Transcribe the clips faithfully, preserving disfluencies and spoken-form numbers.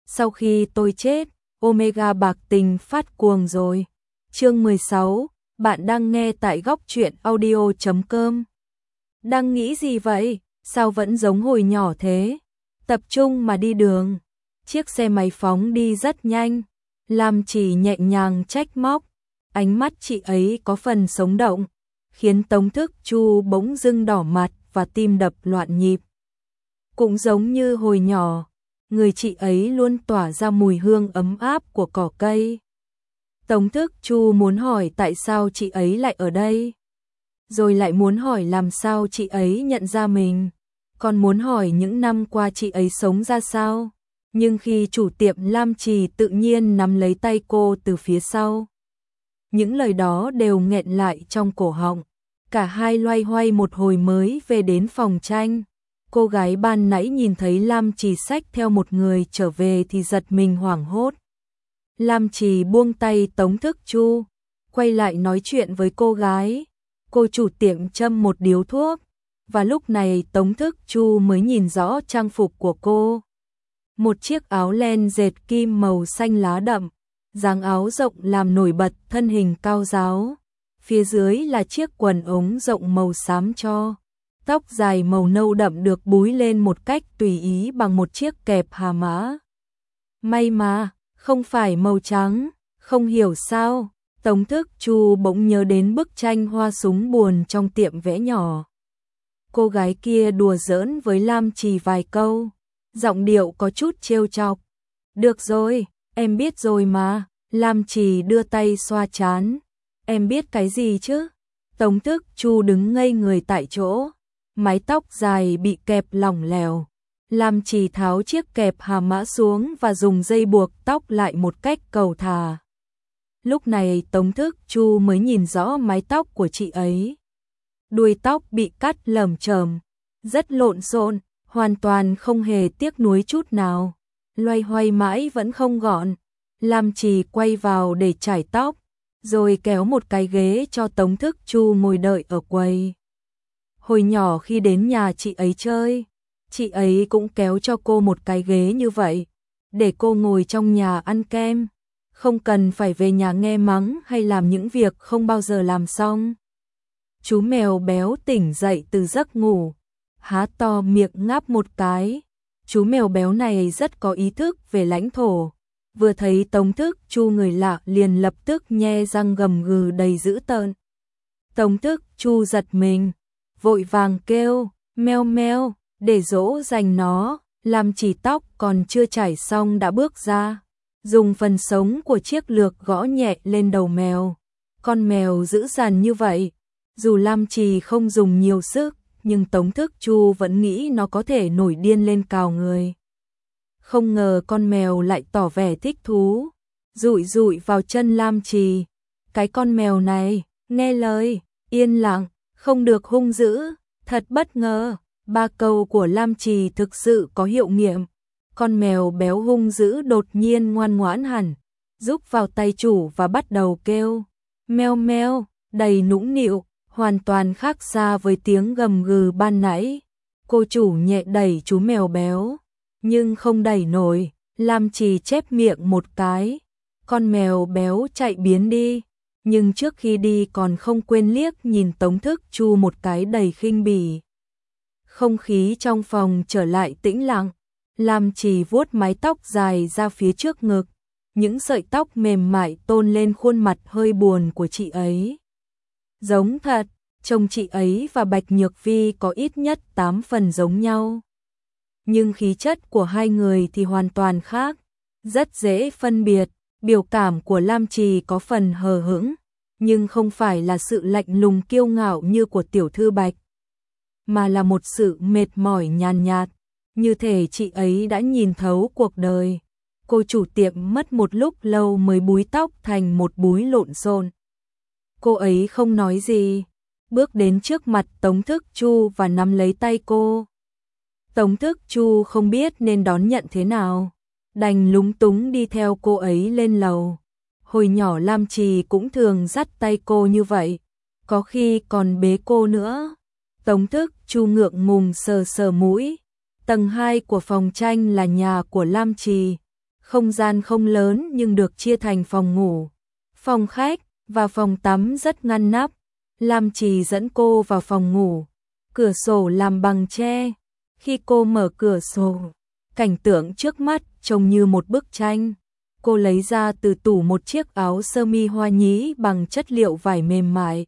sau khi tôi chết, Omega bạc tình phát cuồng rồi. Chương mười sáu, bạn đang nghe tại góc truyện audio chấm com. Đang nghĩ gì vậy? Sao vẫn giống hồi nhỏ thế? Tập trung mà đi đường. Chiếc xe máy phóng đi rất nhanh. Lam Chỉ nhẹ nhàng trách móc. Ánh mắt chị ấy có phần sống động, khiến Tống Thức Chu bỗng dưng đỏ mặt và tim đập loạn nhịp. Cũng giống như hồi nhỏ, người chị ấy luôn tỏa ra mùi hương ấm áp của cỏ cây. Tống Thức Chu muốn hỏi tại sao chị ấy lại ở đây, rồi lại muốn hỏi làm sao chị ấy nhận ra mình, còn muốn hỏi những năm qua chị ấy sống ra sao. Nhưng khi chủ tiệm Lam Trì tự nhiên nắm lấy tay cô từ phía sau, những lời đó đều nghẹn lại trong cổ họng. Cả hai loay hoay một hồi mới về đến phòng tranh. Cô gái ban nãy nhìn thấy Lam Trì xách theo một người trở về thì giật mình hoảng hốt. Lam Trì buông tay Tống Thức Chu, quay lại nói chuyện với cô gái. Cô chủ tiệm châm một điếu thuốc, và lúc này Tống Thức Chu mới nhìn rõ trang phục của cô. Một chiếc áo len dệt kim màu xanh lá đậm, dáng áo rộng làm nổi bật thân hình cao ráo. Phía dưới là chiếc quần ống rộng màu xám cho. Tóc dài màu nâu đậm được búi lên một cách tùy ý bằng một chiếc kẹp hà mã. May mà, không phải màu trắng, không hiểu sao, Tống Thức Chu bỗng nhớ đến bức tranh hoa súng buồn trong tiệm vẽ nhỏ. Cô gái kia đùa giỡn với Lam Trì vài câu, giọng điệu có chút trêu chọc. Được rồi, em biết rồi mà. Lam Trì đưa tay xoa trán. Em biết cái gì chứ? Tống Thức Chu đứng ngây người tại chỗ, mái tóc dài bị kẹp lỏng lẻo. Lam Trì tháo chiếc kẹp hà mã xuống và dùng dây buộc tóc lại một cách cầu thả. Lúc này Tống Thức Chu mới nhìn rõ mái tóc của chị ấy. Đuôi tóc bị cắt lởm chởm, rất lộn xộn, hoàn toàn không hề tiếc nuối chút nào. Loay hoay mãi vẫn không gọn. Lam Trì quay vào để chải tóc, rồi kéo một cái ghế cho Tống Thức Chu ngồi đợi ở quầy. Hồi nhỏ khi đến nhà chị ấy chơi, chị ấy cũng kéo cho cô một cái ghế như vậy, để cô ngồi trong nhà ăn kem, không cần phải về nhà nghe mắng hay làm những việc không bao giờ làm xong. Chú mèo béo tỉnh dậy từ giấc ngủ, há to miệng ngáp một cái. Chú mèo béo này rất có ý thức về lãnh thổ. Vừa thấy Tống Thức Chu người lạ liền lập tức nhe răng gầm gừ đầy dữ tợn. Tống Thức Chu giật mình, vội vàng kêu, meo meo, để dỗ dành nó. Làm chỉ tóc còn chưa chải xong đã bước ra, dùng phần sống của chiếc lược gõ nhẹ lên đầu mèo. Con mèo dữ dằn như vậy, dù Lam Trì không dùng nhiều sức, nhưng Tống Thức Chu vẫn nghĩ nó có thể nổi điên lên cào người. Không ngờ con mèo lại tỏ vẻ thích thú, dụi dụi vào chân Lam Trì. Cái con mèo này, nghe lời, yên lặng, không được hung dữ. Thật bất ngờ, ba câu của Lam Trì thực sự có hiệu nghiệm. Con mèo béo hung dữ đột nhiên ngoan ngoãn hẳn, rúc vào tay chủ và bắt đầu kêu, meo meo, đầy nũng nịu, hoàn toàn khác xa với tiếng gầm gừ ban nãy. Cô chủ nhẹ đẩy chú mèo béo, nhưng không đẩy nổi. Lam Trì chép miệng một cái, con mèo béo chạy biến đi, nhưng trước khi đi còn không quên liếc nhìn Tống Thức Chu một cái đầy khinh bỉ. Không khí trong phòng trở lại tĩnh lặng. Lam Trì vuốt mái tóc dài ra phía trước ngực, những sợi tóc mềm mại tôn lên khuôn mặt hơi buồn của chị ấy. Giống thật, chồng chị ấy và Bạch Nhược Vi có ít nhất tám phần giống nhau. Nhưng khí chất của hai người thì hoàn toàn khác, rất dễ phân biệt. Biểu cảm của Lam Trì có phần hờ hững, nhưng không phải là sự lạnh lùng kiêu ngạo như của tiểu thư Bạch, mà là một sự mệt mỏi nhàn nhạt, như thể chị ấy đã nhìn thấu cuộc đời. Cô chủ tiệm mất một lúc lâu mới búi tóc thành một búi lộn xộn. Cô ấy không nói gì, bước đến trước mặt Tống Thức Chu và nắm lấy tay cô. Tống Thức Chu không biết nên đón nhận thế nào, đành lúng túng đi theo cô ấy lên lầu. Hồi nhỏ Lam Trì cũng thường dắt tay cô như vậy, có khi còn bế cô nữa. Tống Thức Chu ngượng ngùng sờ sờ mũi. Tầng hai của phòng tranh là nhà của Lam Trì, Không gian không lớn nhưng được chia thành phòng ngủ, phòng khách và phòng tắm rất ngăn nắp. Lam Trì dẫn cô vào phòng ngủ, cửa sổ làm bằng tre. Khi cô mở cửa sổ, cảnh tượng trước mắt trông như một bức tranh. Cô lấy ra từ tủ một chiếc áo sơ mi hoa nhí bằng chất liệu vải mềm mại.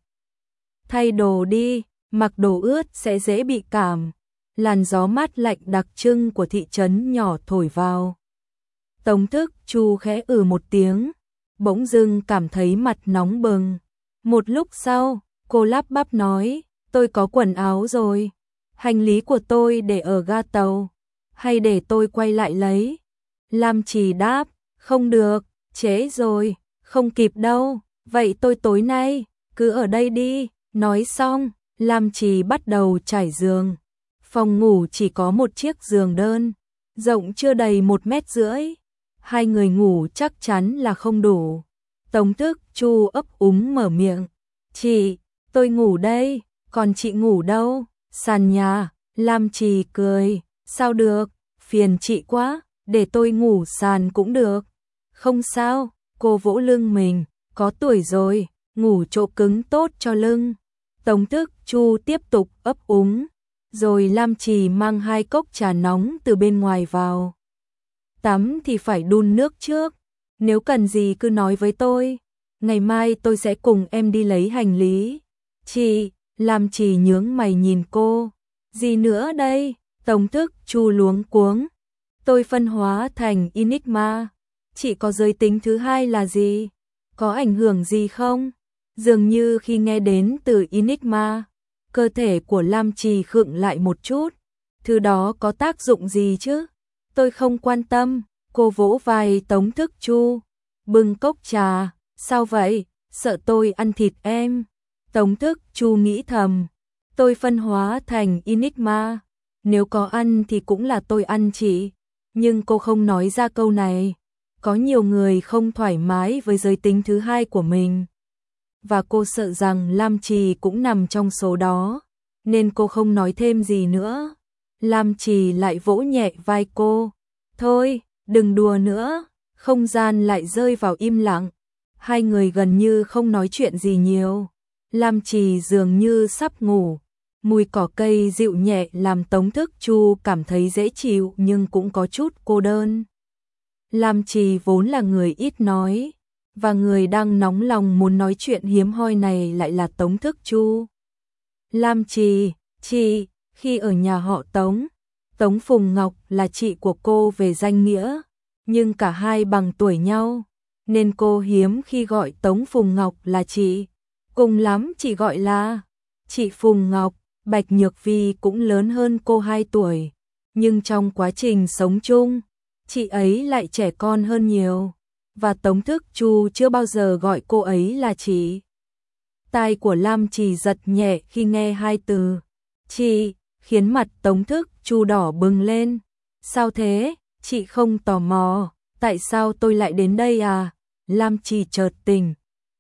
Thay đồ đi, mặc đồ ướt sẽ dễ bị cảm. Làn gió mát lạnh đặc trưng của thị trấn nhỏ thổi vào. Tống Thức Chu khẽ ừ một tiếng, bỗng dưng cảm thấy mặt nóng bừng. Một lúc sau, cô lắp bắp nói, tôi có quần áo rồi. Hành lý của tôi để ở ga tàu, hay để tôi quay lại lấy? Lam Trì đáp, không được, trễ rồi, không kịp đâu, vậy tôi tối nay, cứ ở đây đi. Nói xong, Lam Trì bắt đầu trải giường. Phòng ngủ chỉ có một chiếc giường đơn, rộng chưa đầy một mét rưỡi. Hai người ngủ chắc chắn là không đủ. Tống Thức Chu ấp úng mở miệng, chị, tôi ngủ đây, còn chị ngủ đâu? Sàn nhà. Lam Trì cười, sao được, phiền chị quá, để tôi ngủ sàn cũng được. Không sao, cô vỗ lưng mình, có tuổi rồi, ngủ chỗ cứng tốt cho lưng. Tống Thức Chu tiếp tục ấp úng, rồi Lam Trì mang hai cốc trà nóng từ bên ngoài vào. Tắm thì phải đun nước trước, nếu cần gì cứ nói với tôi, ngày mai tôi sẽ cùng em đi lấy hành lý. Chị, Lam Trì nhướng mày nhìn cô, gì nữa đây? Tống Thức Chu luống cuống, tôi phân hóa thành Enigma. Chị có giới tính thứ hai là gì? Có ảnh hưởng gì không? Dường như khi nghe đến từ Enigma, cơ thể của Lam Trì khựng lại một chút. Thứ đó có tác dụng gì chứ? Tôi không quan tâm. Cô vỗ vai Tống Thức Chu, bưng cốc trà. Sao vậy? Sợ tôi ăn thịt em? Tống Thức Chu nghĩ thầm, tôi phân hóa thành Enigma, nếu có ăn thì cũng là tôi ăn chị. Nhưng cô không nói ra câu này. Có nhiều người không thoải mái với giới tính thứ hai của mình, và cô sợ rằng Lam Trì cũng nằm trong số đó, nên cô không nói thêm gì nữa. Lam Trì lại vỗ nhẹ vai cô, thôi, đừng đùa nữa. Không gian lại rơi vào im lặng, hai người gần như không nói chuyện gì nhiều. Lam Trì dường như sắp ngủ, mùi cỏ cây dịu nhẹ làm Tống Thức Chu cảm thấy dễ chịu nhưng cũng có chút cô đơn. Lam Trì vốn là người ít nói, và người đang nóng lòng muốn nói chuyện hiếm hoi này lại là Tống Thức Chu. Lam Trì, chị, khi ở nhà họ Tống, Tống Phùng Ngọc là chị của cô về danh nghĩa, nhưng cả hai bằng tuổi nhau, nên cô hiếm khi gọi Tống Phùng Ngọc là chị. Cùng lắm chị gọi là chị Phùng Ngọc. Bạch Nhược Vi cũng lớn hơn cô hai tuổi, nhưng trong quá trình sống chung, chị ấy lại trẻ con hơn nhiều, và Tống Thức Chu chưa bao giờ gọi cô ấy là chị. Tai của Lam Trì giật nhẹ khi nghe hai từ chị, khiến mặt Tống Thức Chu đỏ bừng lên. Sao thế? Chị không tò mò, tại sao tôi lại đến đây à? Lam Trì chợt tỉnh,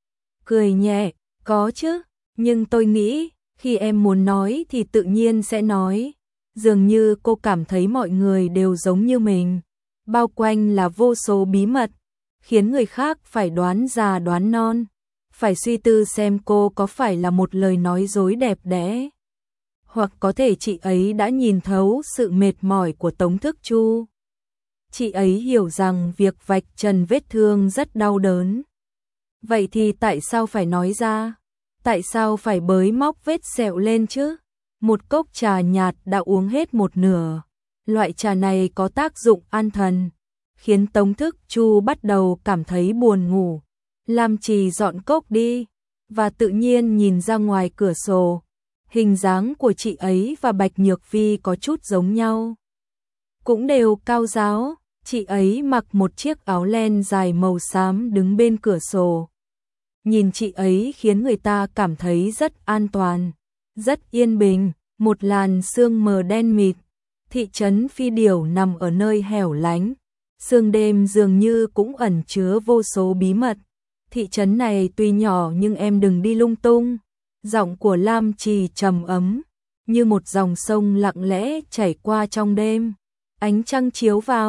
cười nhẹ, có chứ, nhưng tôi nghĩ khi em muốn nói thì tự nhiên sẽ nói. Dường như cô cảm thấy mọi người đều giống như mình, bao quanh là vô số bí mật, khiến người khác phải đoán già đoán non, phải suy tư xem cô có phải là một lời nói dối đẹp đẽ. Hoặc có thể chị ấy đã nhìn thấu sự mệt mỏi của Tống Thức Chu. Chị ấy hiểu rằng việc vạch trần vết thương rất đau đớn. Vậy thì tại sao phải nói ra? Tại sao phải bới móc vết sẹo lên chứ? Một cốc trà nhạt đã uống hết một nửa. Loại trà này có tác dụng an thần, khiến Tống Thức Chu bắt đầu cảm thấy buồn ngủ. Lam Trì dọn cốc đi, và tự nhiên nhìn ra ngoài cửa sổ. Hình dáng của chị ấy và Bạch Nhược Vi có chút giống nhau. Cũng đều cao ráo, chị ấy mặc một chiếc áo len dài màu xám đứng bên cửa sổ. Nhìn chị ấy khiến người ta cảm thấy rất an toàn, rất yên bình. Một làn sương mờ đen mịt, thị trấn Phi Điểu nằm ở nơi hẻo lánh. Sương đêm dường như cũng ẩn chứa vô số bí mật. Thị trấn này tuy nhỏ nhưng em đừng đi lung tung. Giọng của Lam Trì trầm ấm, như một dòng sông lặng lẽ chảy qua trong đêm. Ánh trăng chiếu vào,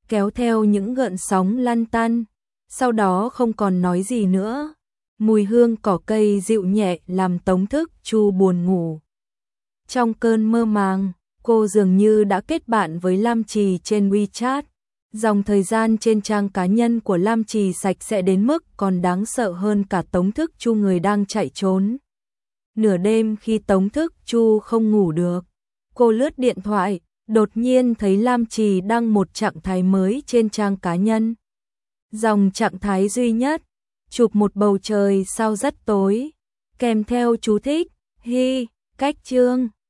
kéo theo những gợn sóng lăn tăn, sau đó không còn nói gì nữa. Mùi hương cỏ cây dịu nhẹ làm Tống Thức Chu buồn ngủ. Trong cơn mơ màng, cô dường như đã kết bạn với Lam Trì trên WeChat. Dòng thời gian trên trang cá nhân của Lam Trì sạch sẽ đến mức còn đáng sợ hơn cả Tống Thức Chu người đang chạy trốn. Nửa đêm khi Tống Thức Chu không ngủ được, cô lướt điện thoại, đột nhiên thấy Lam Trì đăng một trạng thái mới trên trang cá nhân. Dòng trạng thái duy nhất, chụp một bầu trời sao rất tối, kèm theo chú thích, hi, cách chương.